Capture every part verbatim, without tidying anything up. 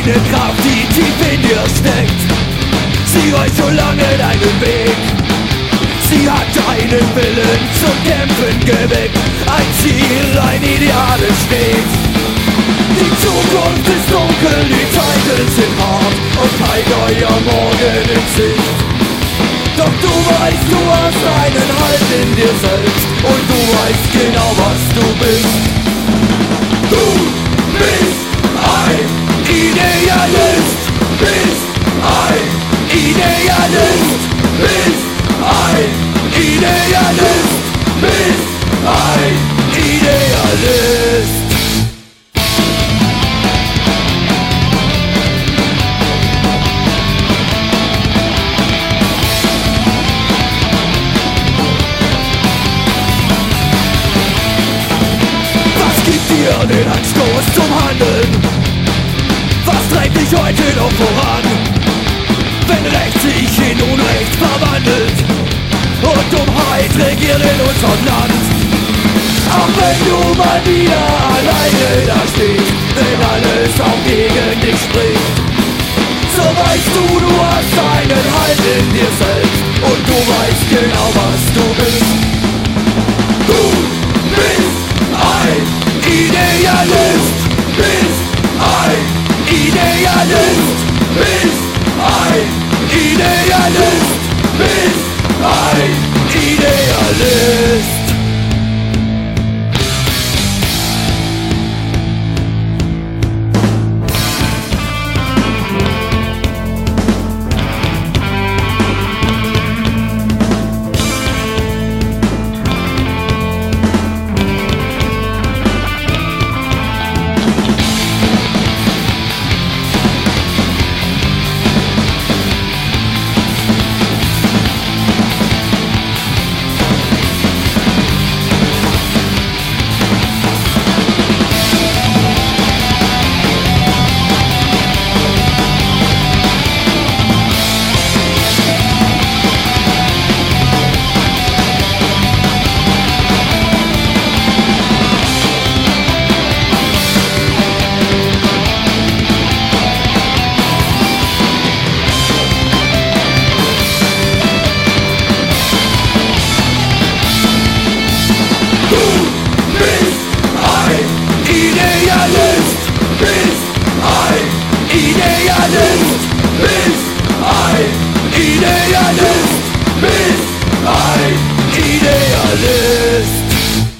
eine Kraft, die tief in dir steckt. Sie weiß schon lange deinen Weg. Sie hat deinen Willen zum Kämpfen geweckt. Ein Ziel, ein Ideal steht. Die Zukunft ist dunkel, die Zeiten sind hart und kein neuer Morgen in Sicht. Doch du weißt, du hast einen Halt in dir selbst und du weißt genau, was du bist. Du bist ein Idealist, bist ein Idealist, bist ein Idealist, bist ein Idealist. Den Anstoß zum Handeln. Was treibt dich heute noch voran? Wenn Recht sich in Unrecht verwandelt und Dummheit regiert in unserem Land. Auch wenn du mal wieder alleine da stehst, wenn alles auch gegen dich spricht, so weißt du, du hast einen Halt in dir selbst und du weißt genau, was du bist. Du bist ein Idealist, bist ein Idealist, bist ein Idealist, bist ein Idealist. Idealist, bist ein Idealist, bist ein Idealist.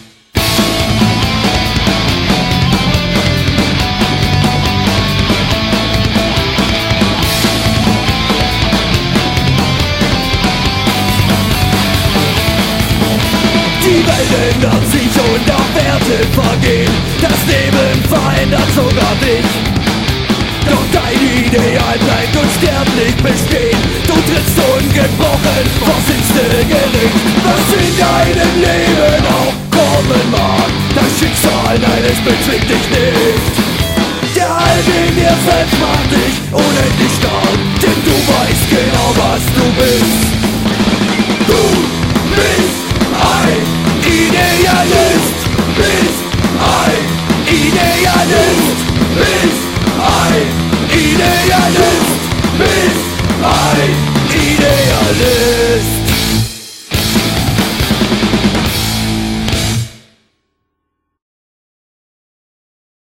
Die Welt ändert sich und auch Werte vergehen. Das Leben verändert sogar dich. Doch dein Ideal bleibt unsterblich bestehen. Du trittst ungebrochen vors jüngste Gericht. Was in deinem Leben auch kommen mag, das Schicksal, nein, es bezwingt dich nicht. Der Halt in dir selbst macht dich unendlich stark, denn du weißt genau, was du bist. Du bist ein Idealist, bist ein Idealist, bist ein Idealist, bist ein Idealist.